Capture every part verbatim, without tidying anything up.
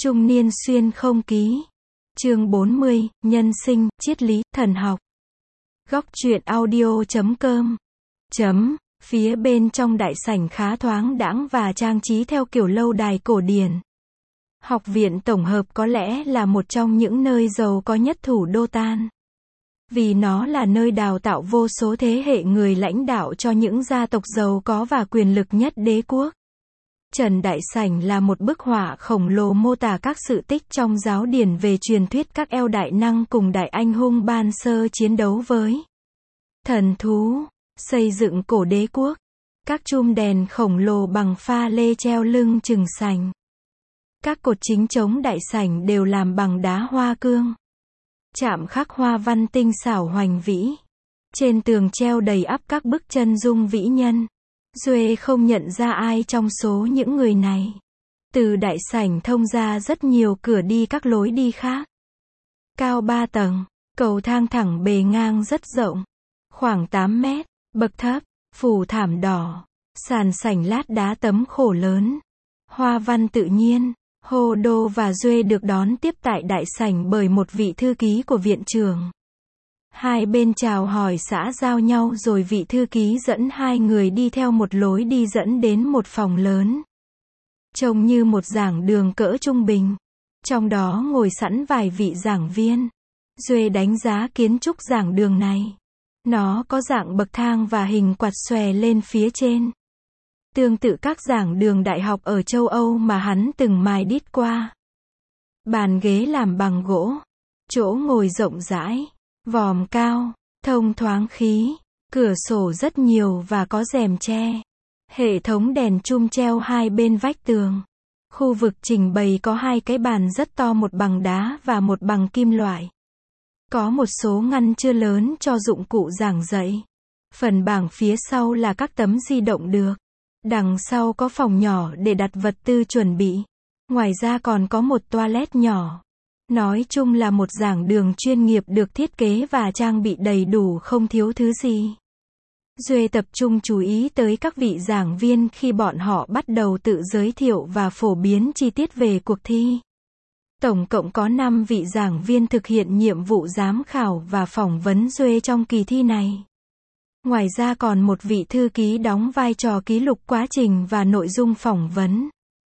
Trung niên xuyên không ký. Chương bốn mươi, nhân sinh, triết lý, thần học. Góc truyện audio chấm com. Chấm, phía bên trong đại sảnh khá thoáng đãng và trang trí theo kiểu lâu đài cổ điển. Học viện tổng hợp có lẽ là một trong những nơi giàu có nhất thủ đô Tan. Vì nó là nơi đào tạo vô số thế hệ người lãnh đạo cho những gia tộc giàu có và quyền lực nhất đế quốc. Trần Đại Sảnh là một bức họa khổng lồ mô tả các sự tích trong giáo điển về truyền thuyết các eo đại năng cùng đại anh hùng ban sơ chiến đấu với thần thú, xây dựng cổ đế quốc. Các chum đèn khổng lồ bằng pha lê treo lưng chừng sảnh. Các cột chính chống đại sảnh đều làm bằng đá hoa cương. Chạm khắc hoa văn tinh xảo hoành vĩ. Trên tường treo đầy ắp các bức chân dung vĩ nhân. Duệ không nhận ra ai trong số những người này. Từ đại sảnh thông ra rất nhiều cửa đi các lối đi khác. Cao ba tầng, cầu thang thẳng bề ngang rất rộng. Khoảng tám mét, bậc thấp, phủ thảm đỏ. Sàn sảnh lát đá tấm khổ lớn. Hoa văn tự nhiên. Hồ Đô và Duệ được đón tiếp tại đại sảnh bởi một vị thư ký của viện trưởng. Hai bên chào hỏi xã giao nhau rồi vị thư ký dẫn hai người đi theo một lối đi dẫn đến một phòng lớn. Trông như một giảng đường cỡ trung bình. Trong đó ngồi sẵn vài vị giảng viên. Duệ đánh giá kiến trúc giảng đường này. Nó có dạng bậc thang và hình quạt xòe lên phía trên. Tương tự các giảng đường đại học ở châu Âu mà hắn từng mài đít qua. Bàn ghế làm bằng gỗ. Chỗ ngồi rộng rãi. Vòm cao, thông thoáng khí, cửa sổ rất nhiều và có rèm tre. Hệ thống đèn chum treo hai bên vách tường. Khu vực trình bày có hai cái bàn rất to, một bằng đá và một bằng kim loại. Có một số ngăn chưa lớn cho dụng cụ giảng dạy. Phần bảng phía sau là các tấm di động được. Đằng sau có phòng nhỏ để đặt vật tư chuẩn bị. Ngoài ra còn có một toilet nhỏ. Nói chung là một giảng đường chuyên nghiệp được thiết kế và trang bị đầy đủ, không thiếu thứ gì. Duệ tập trung chú ý tới các vị giảng viên khi bọn họ bắt đầu tự giới thiệu và phổ biến chi tiết về cuộc thi. Tổng cộng có năm vị giảng viên thực hiện nhiệm vụ giám khảo và phỏng vấn Duệ trong kỳ thi này. Ngoài ra còn một vị thư ký đóng vai trò ký lục quá trình và nội dung phỏng vấn.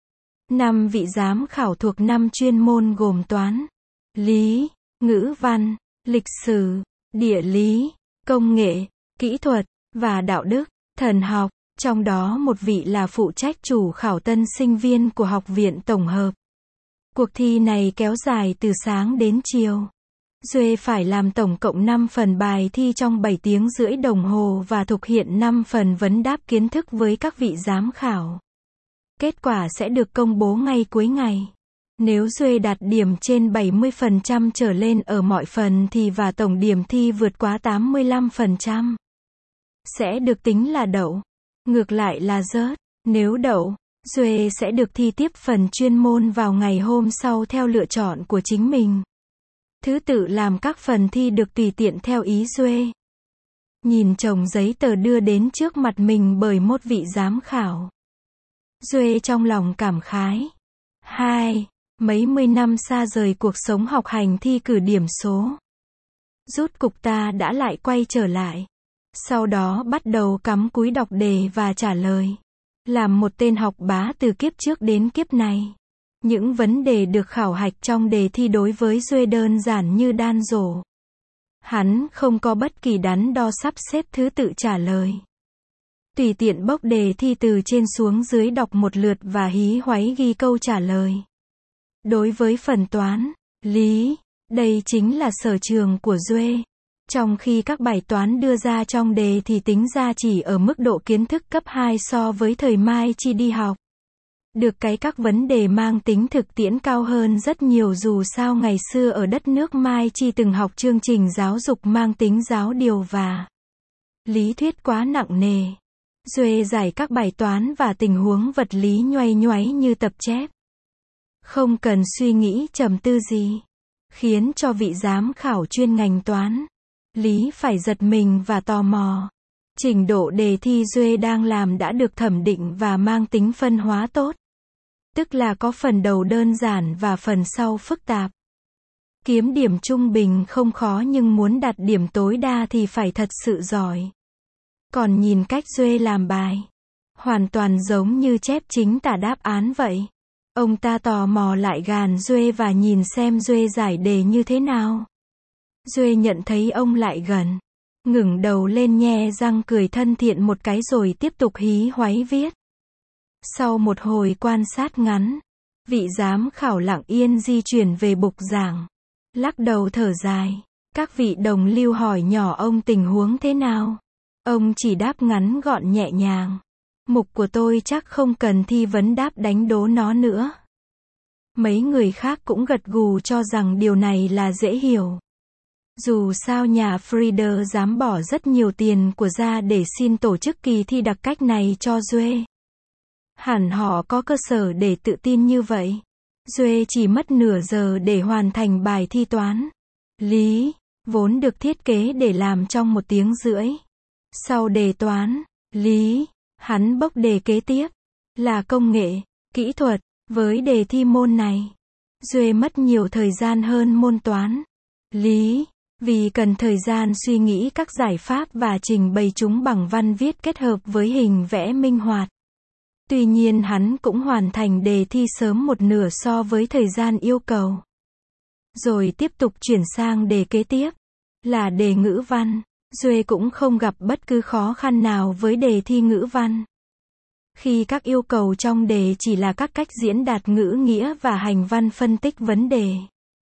Năm vị giám khảo thuộc năm chuyên môn gồm toán, lý, ngữ văn, lịch sử, địa lý, công nghệ, kỹ thuật, và đạo đức, thần học. Trong đó một vị là phụ trách chủ khảo tân sinh viên của học viện tổng hợp. Cuộc thi này kéo dài từ sáng đến chiều. Duệ phải làm tổng cộng năm phần bài thi trong bảy tiếng rưỡi đồng hồ và thực hiện năm phần vấn đáp kiến thức với các vị giám khảo. Kết quả sẽ được công bố ngay cuối ngày. Nếu Duệ đạt điểm trên bảy mươi phần trăm trở lên ở mọi phần thì và tổng điểm thi vượt quá tám mươi lăm phần trăm, sẽ được tính là đậu. Ngược lại là rớt. Nếu đậu, Duệ sẽ được thi tiếp phần chuyên môn vào ngày hôm sau theo lựa chọn của chính mình. Thứ tự làm các phần thi được tùy tiện theo ý Duệ. Nhìn chồng giấy tờ đưa đến trước mặt mình bởi một vị giám khảo. Duệ trong lòng cảm khái. Hai, mấy mươi năm xa rời cuộc sống học hành thi cử điểm số. Rút cục ta đã lại quay trở lại. Sau đó bắt đầu cắm cúi đọc đề và trả lời. Làm một tên học bá từ kiếp trước đến kiếp này. Những vấn đề được khảo hạch trong đề thi đối với Duệ đơn giản như đan dổ. Hắn không có bất kỳ đắn đo sắp xếp thứ tự trả lời. Tùy tiện bốc đề thi từ trên xuống dưới đọc một lượt và hí hoáy ghi câu trả lời. Đối với phần toán, lý, đây chính là sở trường của Duệ. Trong khi các bài toán đưa ra trong đề thì tính ra chỉ ở mức độ kiến thức cấp hai so với thời Mai Chi đi học. Được cái các vấn đề mang tính thực tiễn cao hơn rất nhiều, dù sao ngày xưa ở đất nước Mai Chi từng học chương trình giáo dục mang tính giáo điều và lý thuyết quá nặng nề. Duệ giải các bài toán và tình huống vật lý nhoay nhoáy như tập chép. Không cần suy nghĩ trầm tư gì. Khiến cho vị giám khảo chuyên ngành toán, lý phải giật mình và tò mò. Trình độ đề thi Duệ đang làm đã được thẩm định và mang tính phân hóa tốt. tức là có phần đầu đơn giản và phần sau phức tạp. Kiếm điểm trung bình không khó nhưng muốn đạt điểm tối đa thì phải thật sự giỏi. Còn nhìn cách Duệ làm bài, hoàn toàn giống như chép chính tả đáp án vậy. Ông ta tò mò lại gàn Duệ và nhìn xem Duệ giải đề như thế nào. Duệ nhận thấy ông lại gần, ngẩng đầu lên nhe răng cười thân thiện một cái rồi tiếp tục hí hoáy viết. Sau một hồi quan sát ngắn, vị giám khảo lặng yên di chuyển về bục giảng, lắc đầu thở dài. Các vị đồng lưu hỏi nhỏ ông tình huống thế nào. Ông chỉ đáp ngắn gọn nhẹ nhàng. Mục của tôi chắc không cần thi vấn đáp đánh đố nó nữa. Mấy người khác cũng gật gù cho rằng điều này là dễ hiểu. Dù sao nhà Frieder dám bỏ rất nhiều tiền của ra để xin tổ chức kỳ thi đặc cách này cho Duệ. Hẳn họ có cơ sở để tự tin như vậy. Duệ chỉ mất nửa giờ để hoàn thành bài thi toán lý, vốn được thiết kế để làm trong một tiếng rưỡi. Sau đề toán lý, hắn bốc đề kế tiếp là công nghệ, kỹ thuật. Với đề thi môn này, Duệ mất nhiều thời gian hơn môn toán lý, vì cần thời gian suy nghĩ các giải pháp và trình bày chúng bằng văn viết kết hợp với hình vẽ minh hoạt. Tuy nhiên hắn cũng hoàn thành đề thi sớm một nửa so với thời gian yêu cầu. Rồi tiếp tục chuyển sang đề kế tiếp, là đề ngữ văn. Duệ cũng không gặp bất cứ khó khăn nào với đề thi ngữ văn. Khi các yêu cầu trong đề chỉ là các cách diễn đạt ngữ nghĩa và hành văn phân tích vấn đề.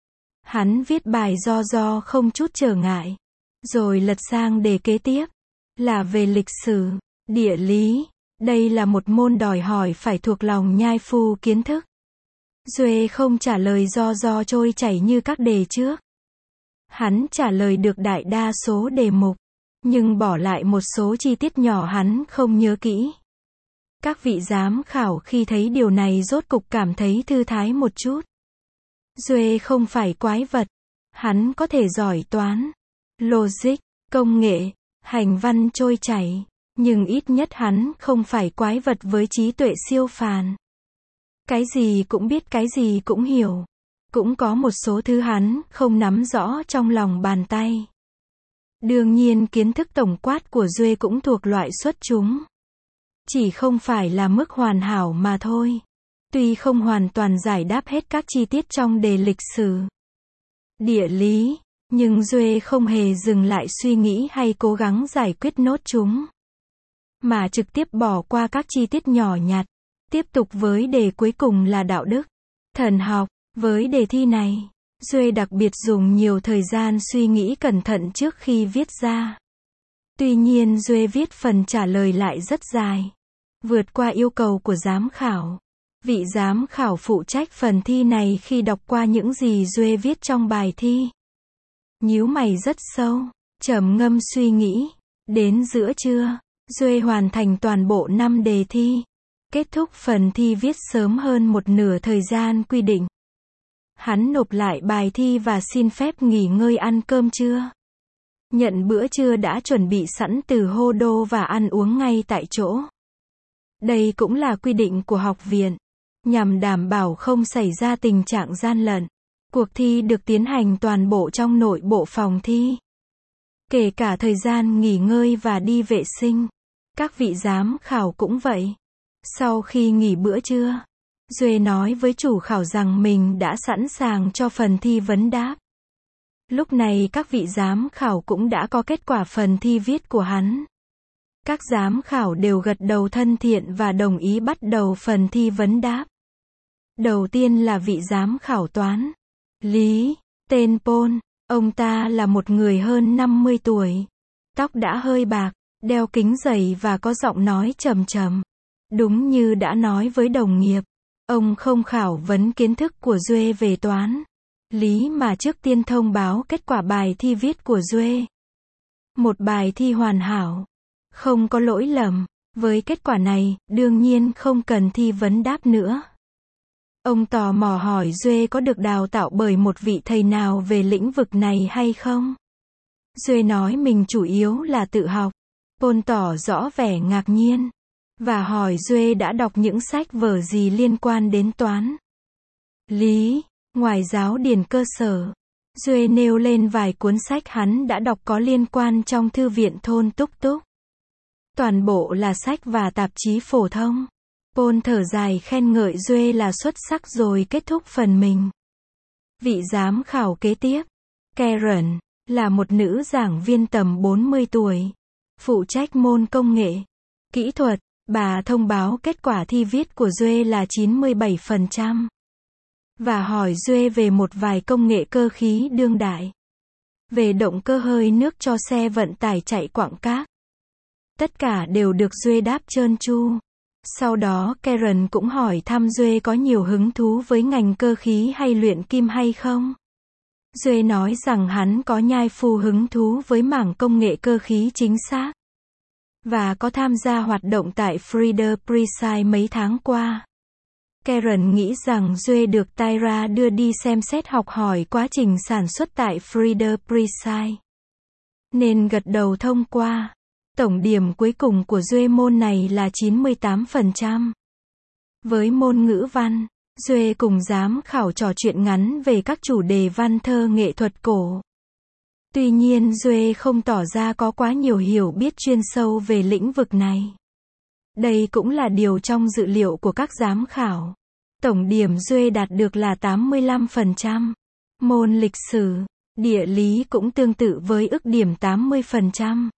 Hắn viết bài do do không chút trở ngại. Rồi lật sang đề kế tiếp, là về lịch sử, địa lý. Đây là một môn đòi hỏi phải thuộc lòng nhai phu kiến thức. Duệ không trả lời do do trôi chảy như các đề trước. Hắn trả lời được đại đa số đề mục, nhưng bỏ lại một số chi tiết nhỏ hắn không nhớ kỹ. Các vị giám khảo khi thấy điều này rốt cục cảm thấy thư thái một chút. Duệ không phải quái vật. Hắn có thể giỏi toán, logic, công nghệ, hành văn trôi chảy. Nhưng ít nhất hắn không phải quái vật với trí tuệ siêu phàm. Cái gì cũng biết, cái gì cũng hiểu. Cũng có một số thứ hắn không nắm rõ trong lòng bàn tay. Đương nhiên kiến thức tổng quát của Duệ cũng thuộc loại xuất chúng. Chỉ không phải là mức hoàn hảo mà thôi. Tuy không hoàn toàn giải đáp hết các chi tiết trong đề lịch sử, địa lý, nhưng Duệ không hề dừng lại suy nghĩ hay cố gắng giải quyết nốt chúng, mà trực tiếp bỏ qua các chi tiết nhỏ nhặt. Tiếp tục với đề cuối cùng là đạo đức, thần học. Với đề thi này, Duệ đặc biệt dùng nhiều thời gian suy nghĩ cẩn thận trước khi viết ra. Tuy nhiên Duệ viết phần trả lời lại rất dài, vượt qua yêu cầu của giám khảo. Vị giám khảo phụ trách phần thi này khi đọc qua những gì Duệ viết trong bài thi, nhíu mày rất sâu, trầm ngâm suy nghĩ. Đến giữa trưa, Duệ hoàn thành toàn bộ năm đề thi. Kết thúc phần thi viết sớm hơn một nửa thời gian quy định. Hắn nộp lại bài thi và xin phép nghỉ ngơi ăn cơm trưa. Nhận bữa trưa đã chuẩn bị sẵn từ hô đô và ăn uống ngay tại chỗ. Đây cũng là quy định của học viện, nhằm đảm bảo không xảy ra tình trạng gian lận. Cuộc thi được tiến hành toàn bộ trong nội bộ phòng thi, kể cả thời gian nghỉ ngơi và đi vệ sinh. Các vị giám khảo cũng vậy. Sau khi nghỉ bữa trưa, Duệ nói với chủ khảo rằng mình đã sẵn sàng cho phần thi vấn đáp. Lúc này các vị giám khảo cũng đã có kết quả phần thi viết của hắn. Các giám khảo đều gật đầu thân thiện và đồng ý bắt đầu phần thi vấn đáp. Đầu tiên là vị giám khảo toán lý, tên Paul. Ông ta là một người hơn năm mươi tuổi. Tóc đã hơi bạc, đeo kính dày và có giọng nói trầm trầm. Đúng như đã nói với đồng nghiệp, ông không khảo vấn kiến thức của Duệ về toán lý mà trước tiên thông báo kết quả bài thi viết của Duệ. Một bài thi hoàn hảo, không có lỗi lầm. Với kết quả này, đương nhiên không cần thi vấn đáp nữa. Ông tò mò hỏi Duệ có được đào tạo bởi một vị thầy nào về lĩnh vực này hay không. Duệ nói mình chủ yếu là tự học. Paul tỏ rõ vẻ ngạc nhiên. và hỏi Duệ đã đọc những sách vở gì liên quan đến toán lý, ngoài giáo điển cơ sở. Duệ nêu lên vài cuốn sách hắn đã đọc có liên quan trong thư viện thôn Túc Túc. Toàn bộ là sách và tạp chí phổ thông. Paul thở dài khen ngợi Duệ là xuất sắc rồi kết thúc phần mình. Vị giám khảo kế tiếp, Karen, là một nữ giảng viên tầm bốn mươi tuổi, phụ trách môn công nghệ, kỹ thuật. Bà thông báo kết quả thi viết của Duệ là chín mươi bảy phần trăm. Và hỏi Duệ về một vài công nghệ cơ khí đương đại. Về động cơ hơi nước cho xe vận tải chạy quặng cáp. Tất cả đều được Duệ đáp trơn tru. Sau đó Karen cũng hỏi thăm Duệ có nhiều hứng thú với ngành cơ khí hay luyện kim hay không. Duệ nói rằng hắn có nhai phu hứng thú với mảng công nghệ cơ khí chính xác. Và có tham gia hoạt động tại Frieder Precise mấy tháng qua. Karen nghĩ rằng Duệ được Tyra đưa đi xem xét học hỏi quá trình sản xuất tại Frieder Precise. Nên gật đầu thông qua. Tổng điểm cuối cùng của Duệ môn này là chín mươi tám phần trăm. Với môn ngữ văn, Duệ cùng giám khảo trò chuyện ngắn về các chủ đề văn thơ nghệ thuật cổ. Tuy nhiên Duệ không tỏ ra có quá nhiều hiểu biết chuyên sâu về lĩnh vực này. Đây cũng là điều trong dự liệu của các giám khảo. Tổng điểm Duệ đạt được là tám mươi lăm phần trăm. Môn lịch sử, địa lý cũng tương tự với ước điểm tám mươi phần trăm.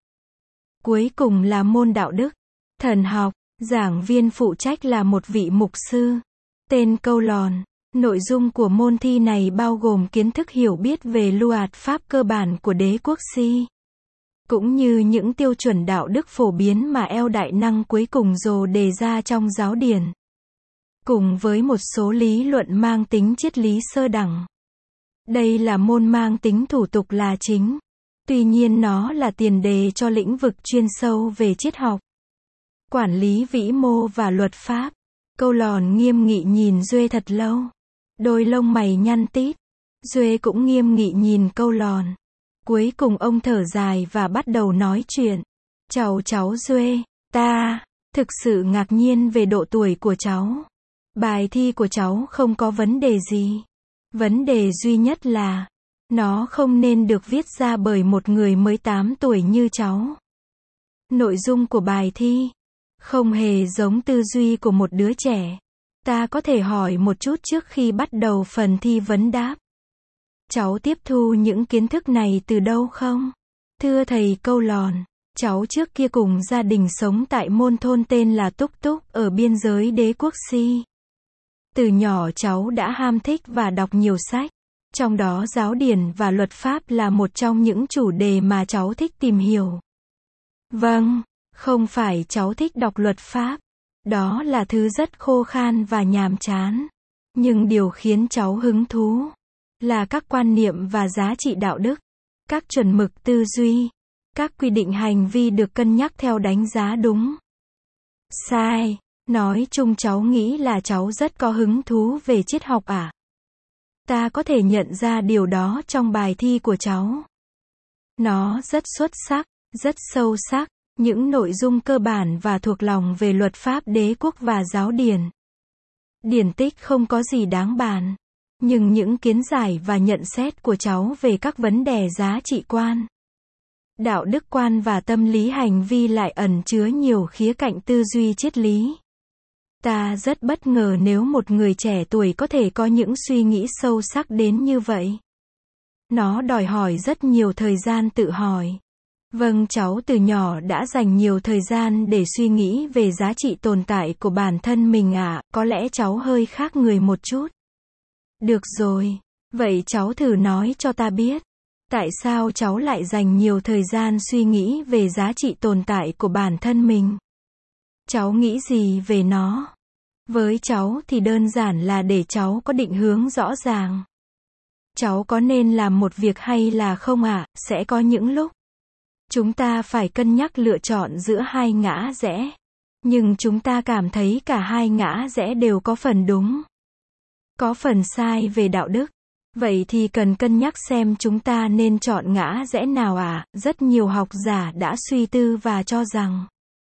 Cuối cùng là môn đạo đức, thần học, giảng viên phụ trách là một vị mục sư. Tên câu lòn. Nội dung của môn thi này bao gồm kiến thức hiểu biết về luật pháp cơ bản của đế quốc Si. Cũng như những tiêu chuẩn đạo đức phổ biến mà eo đại năng cuối cùng dồ đề ra trong giáo điển. Cùng với một số lý luận mang tính triết lý sơ đẳng. Đây là môn mang tính thủ tục là chính. Tuy nhiên nó là tiền đề cho lĩnh vực chuyên sâu về triết học, quản lý vĩ mô và luật pháp. Câu lòn nghiêm nghị nhìn Duệ thật lâu. Đôi lông mày nhăn tít. Duệ cũng nghiêm nghị nhìn câu lòn. Cuối cùng ông thở dài và bắt đầu nói chuyện. Chào cháu Duệ, ta thực sự ngạc nhiên về độ tuổi của cháu. Bài thi của cháu không có vấn đề gì. Vấn đề duy nhất là nó không nên được viết ra bởi một người mới tám tuổi như cháu. Nội dung của bài thi không hề giống tư duy của một đứa trẻ. Ta có thể hỏi một chút trước khi bắt đầu phần thi vấn đáp. Cháu tiếp thu những kiến thức này từ đâu không? Thưa thầy câu lòn, cháu trước kia cùng gia đình sống tại môn thôn tên là Túc Túc ở biên giới đế quốc Si. Từ nhỏ cháu đã ham thích và đọc nhiều sách. Trong đó giáo điển và luật pháp là một trong những chủ đề mà cháu thích tìm hiểu. Vâng, không phải cháu thích đọc luật pháp. Đó là thứ rất khô khan và nhàm chán. Nhưng điều khiến cháu hứng thú là các quan niệm và giá trị đạo đức, các chuẩn mực tư duy, các quy định hành vi được cân nhắc theo đánh giá đúng, sai. Nói chung cháu nghĩ là cháu rất có hứng thú về triết học ạ. À? Ta có thể nhận ra điều đó trong bài thi của cháu. Nó rất xuất sắc, rất sâu sắc. Những nội dung cơ bản và thuộc lòng về luật pháp đế quốc và giáo điển. Điển tích không có gì đáng bàn. Nhưng những kiến giải và nhận xét của cháu về các vấn đề giá trị quan, đạo đức quan và tâm lý hành vi lại ẩn chứa nhiều khía cạnh tư duy triết lý. Ta rất bất ngờ nếu một người trẻ tuổi có thể có những suy nghĩ sâu sắc đến như vậy. Nó đòi hỏi rất nhiều thời gian tự hỏi. Vâng, cháu từ nhỏ đã dành nhiều thời gian để suy nghĩ về giá trị tồn tại của bản thân mình ạ, à, có lẽ cháu hơi khác người một chút. Được rồi, vậy cháu thử nói cho ta biết, tại sao cháu lại dành nhiều thời gian suy nghĩ về giá trị tồn tại của bản thân mình? Cháu nghĩ gì về nó? Với cháu thì đơn giản là để cháu có định hướng rõ ràng. Cháu có nên làm một việc hay là không ạ? À? Sẽ có những lúc chúng ta phải cân nhắc lựa chọn giữa hai ngã rẽ. Nhưng chúng ta cảm thấy cả hai ngã rẽ đều có phần đúng, có phần sai về đạo đức. Vậy thì cần cân nhắc xem chúng ta nên chọn ngã rẽ nào ạ? À? Rất nhiều học giả đã suy tư và cho rằng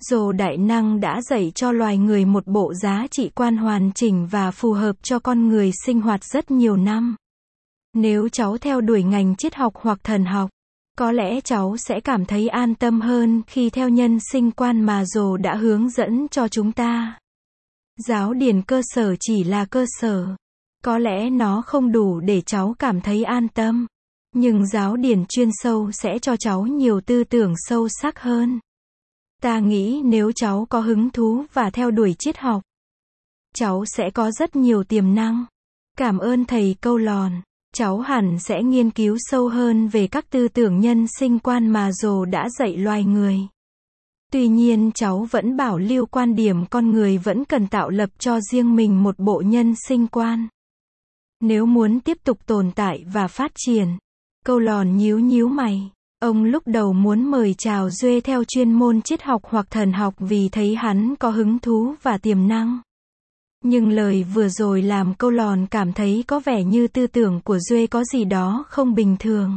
Rồ Đại Năng đã dạy cho loài người một bộ giá trị quan hoàn chỉnh và phù hợp cho con người sinh hoạt rất nhiều năm. Nếu cháu theo đuổi ngành triết học hoặc thần học, có lẽ cháu sẽ cảm thấy an tâm hơn khi theo nhân sinh quan mà Rồ đã hướng dẫn cho chúng ta. Giáo điển cơ sở chỉ là cơ sở. Có lẽ nó không đủ để cháu cảm thấy an tâm. Nhưng giáo điển chuyên sâu sẽ cho cháu nhiều tư tưởng sâu sắc hơn. Ta nghĩ nếu cháu có hứng thú và theo đuổi triết học, cháu sẽ có rất nhiều tiềm năng. Cảm ơn thầy Câu Lòn. Cháu hẳn sẽ nghiên cứu sâu hơn về các tư tưởng nhân sinh quan mà Rồ đã dạy loài người. Tuy nhiên cháu vẫn bảo lưu quan điểm con người vẫn cần tạo lập cho riêng mình một bộ nhân sinh quan. Nếu muốn tiếp tục tồn tại và phát triển. Câu Lòn nhíu nhíu mày. Ông lúc đầu muốn mời chào Duê theo chuyên môn triết học hoặc thần học vì thấy hắn có hứng thú và tiềm năng. Nhưng lời vừa rồi làm Câu Lòn cảm thấy có vẻ như tư tưởng của Duê có gì đó không bình thường.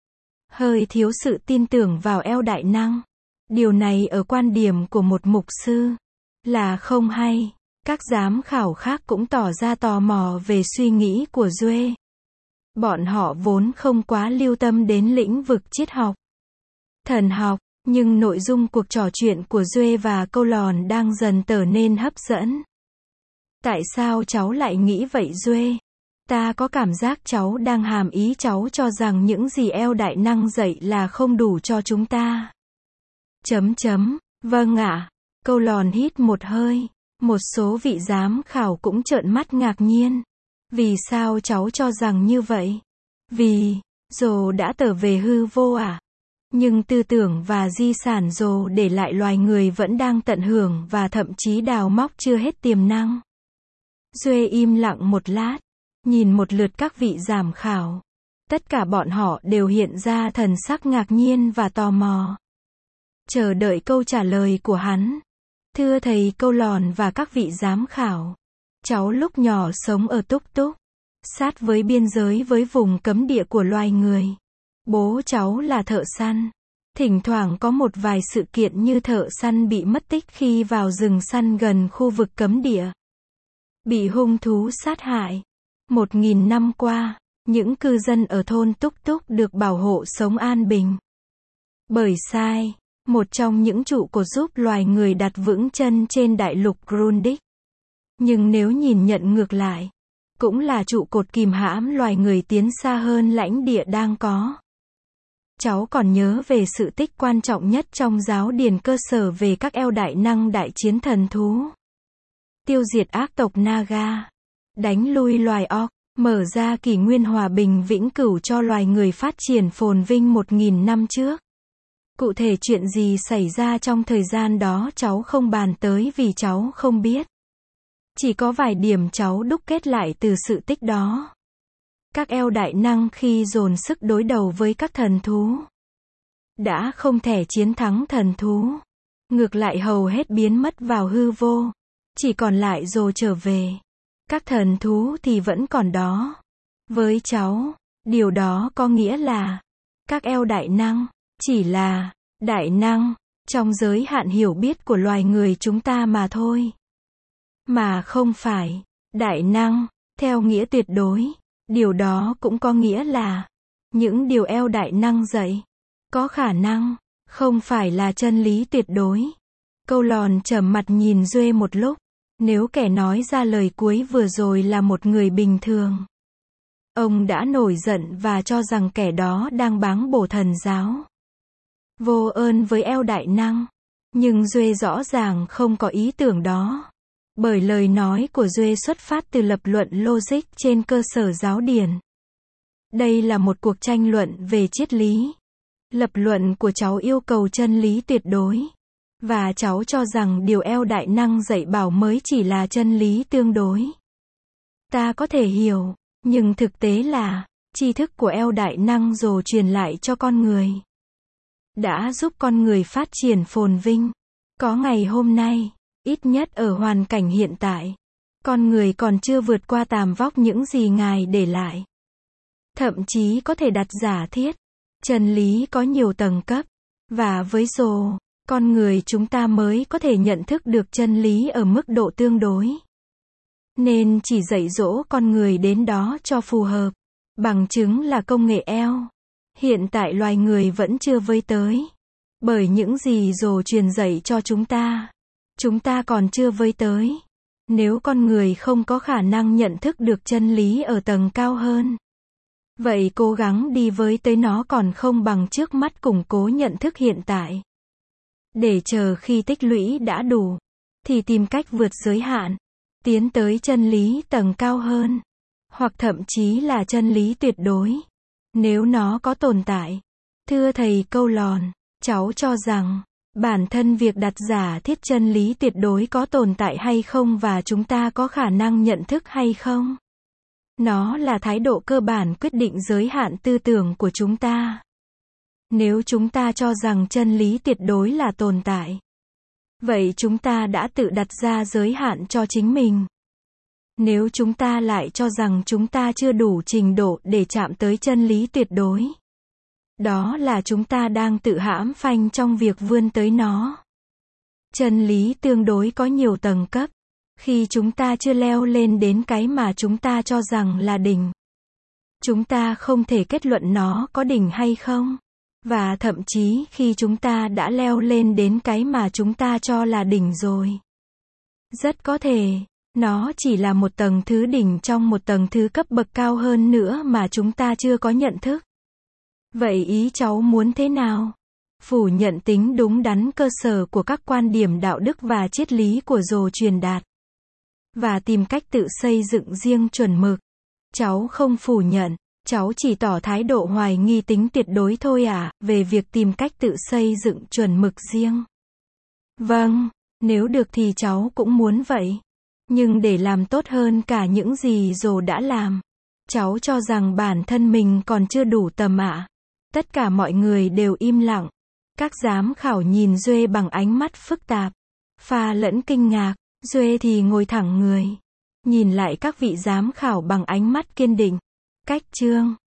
Hơi thiếu sự tin tưởng vào eo đại năng. Điều này ở quan điểm của một mục sư là không hay. Các giám khảo khác cũng tỏ ra tò mò về suy nghĩ của Duê. Bọn họ vốn không quá lưu tâm đến lĩnh vực triết học, thần học, nhưng nội dung cuộc trò chuyện của Duê và Câu Lòn đang dần trở nên hấp dẫn. Tại sao cháu lại nghĩ vậy Duê? Ta có cảm giác cháu đang hàm ý cháu cho rằng những gì eo đại năng dạy là không đủ cho chúng ta. Chấm chấm, vâng ạ. Câu Lòn hít một hơi. Một số vị giám khảo cũng trợn mắt ngạc nhiên. Vì sao cháu cho rằng như vậy? Vì, Rồ đã trở về hư vô à? Nhưng tư tưởng và di sản Rồ để lại loài người vẫn đang tận hưởng và thậm chí đào móc chưa hết tiềm năng. Duê im lặng một lát, nhìn một lượt các vị giám khảo. Tất cả bọn họ đều hiện ra thần sắc ngạc nhiên và tò mò. Chờ đợi câu trả lời của hắn. Thưa thầy Câu Lòn và các vị giám khảo. Cháu lúc nhỏ sống ở Túc Túc, sát với biên giới với vùng cấm địa của loài người. Bố cháu là thợ săn. Thỉnh thoảng có một vài sự kiện như thợ săn bị mất tích khi vào rừng săn gần khu vực cấm địa. Bị hung thú sát hại. Một nghìn năm qua, những cư dân ở thôn Túc Túc được bảo hộ sống an bình. Bởi sai, một trong những trụ cột giúp loài người đặt vững chân trên đại lục Grundig. Nhưng nếu nhìn nhận ngược lại, cũng là trụ cột kìm hãm loài người tiến xa hơn lãnh địa đang có. Cháu còn nhớ về sự tích quan trọng nhất trong giáo điển cơ sở về các eo đại năng đại chiến thần thú. Tiêu diệt ác tộc Naga. Đánh lui loài orc, mở ra kỷ nguyên hòa bình vĩnh cửu cho loài người phát triển phồn vinh một nghìn năm trước. Cụ thể chuyện gì xảy ra trong thời gian đó cháu không bàn tới vì cháu không biết. Chỉ có vài điểm cháu đúc kết lại từ sự tích đó. Các eo đại năng khi dồn sức đối đầu với các thần thú, đã không thể chiến thắng thần thú. Ngược lại hầu hết biến mất vào hư vô. Chỉ còn lại Rồ trở về. Các thần thú thì vẫn còn đó. Với cháu, điều đó có nghĩa là, các eo đại năng, chỉ là, đại năng, trong giới hạn hiểu biết của loài người chúng ta mà thôi. Mà không phải, đại năng, theo nghĩa tuyệt đối. Điều đó cũng có nghĩa là, những điều eo đại năng dạy, có khả năng, không phải là chân lý tuyệt đối. Câu Lòn trầm mặt nhìn Duê một lúc. Nếu kẻ nói ra lời cuối vừa rồi là một người bình thường, ông đã nổi giận và cho rằng kẻ đó đang báng bổ thần giáo. Vô ơn với eo đại năng. Nhưng Duê rõ ràng không có ý tưởng đó. Bởi lời nói của Duê xuất phát từ lập luận logic trên cơ sở giáo điển. Đây là một cuộc tranh luận về triết lý. Lập luận của cháu yêu cầu chân lý tuyệt đối. Và cháu cho rằng điều eo đại năng dạy bảo mới chỉ là chân lý tương đối. Ta có thể hiểu, nhưng thực tế là, tri thức của eo đại năng Rồ truyền lại cho con người, đã giúp con người phát triển phồn vinh. Có ngày hôm nay, ít nhất ở hoàn cảnh hiện tại, con người còn chưa vượt qua tàm vóc những gì Ngài để lại. Thậm chí có thể đặt giả thiết, chân lý có nhiều tầng cấp, và với Rồ, con người chúng ta mới có thể nhận thức được chân lý ở mức độ tương đối. Nên chỉ dạy dỗ con người đến đó cho phù hợp. Bằng chứng là công nghệ eo. Hiện tại loài người vẫn chưa với tới. Bởi những gì Rồ truyền dạy cho chúng ta, chúng ta còn chưa với tới. Nếu con người không có khả năng nhận thức được chân lý ở tầng cao hơn, vậy cố gắng đi với tới nó còn không bằng trước mắt củng cố nhận thức hiện tại. Để chờ khi tích lũy đã đủ, thì tìm cách vượt giới hạn, tiến tới chân lý tầng cao hơn, hoặc thậm chí là chân lý tuyệt đối, nếu nó có tồn tại. Thưa thầy Câu Lòn, cháu cho rằng, bản thân việc đặt giả thiết chân lý tuyệt đối có tồn tại hay không và chúng ta có khả năng nhận thức hay không, nó là thái độ cơ bản quyết định giới hạn tư tưởng của chúng ta. Nếu chúng ta cho rằng chân lý tuyệt đối là tồn tại, vậy chúng ta đã tự đặt ra giới hạn cho chính mình. Nếu chúng ta lại cho rằng chúng ta chưa đủ trình độ để chạm tới chân lý tuyệt đối, đó là chúng ta đang tự hãm phanh trong việc vươn tới nó. Chân lý tương đối có nhiều tầng cấp. Khi chúng ta chưa leo lên đến cái mà chúng ta cho rằng là đỉnh, chúng ta không thể kết luận nó có đỉnh hay không. Và thậm chí khi chúng ta đã leo lên đến cái mà chúng ta cho là đỉnh rồi, rất có thể, nó chỉ là một tầng thứ đỉnh trong một tầng thứ cấp bậc cao hơn nữa mà chúng ta chưa có nhận thức. Vậy ý cháu muốn thế nào? Phủ nhận tính đúng đắn cơ sở của các quan điểm đạo đức và triết lý của Rồ truyền đạt, và tìm cách tự xây dựng riêng chuẩn mực. Cháu không phủ nhận, cháu chỉ tỏ thái độ hoài nghi tính tuyệt đối thôi à, về việc tìm cách tự xây dựng chuẩn mực riêng. Vâng, nếu được thì cháu cũng muốn vậy. Nhưng để làm tốt hơn cả những gì Rồ đã làm, cháu cho rằng bản thân mình còn chưa đủ tầm ạ. Tất cả mọi người đều im lặng. Các giám khảo nhìn Duê bằng ánh mắt phức tạp, pha lẫn kinh ngạc. Duê thì ngồi thẳng người, nhìn lại các vị giám khảo bằng ánh mắt kiên định. Cách chương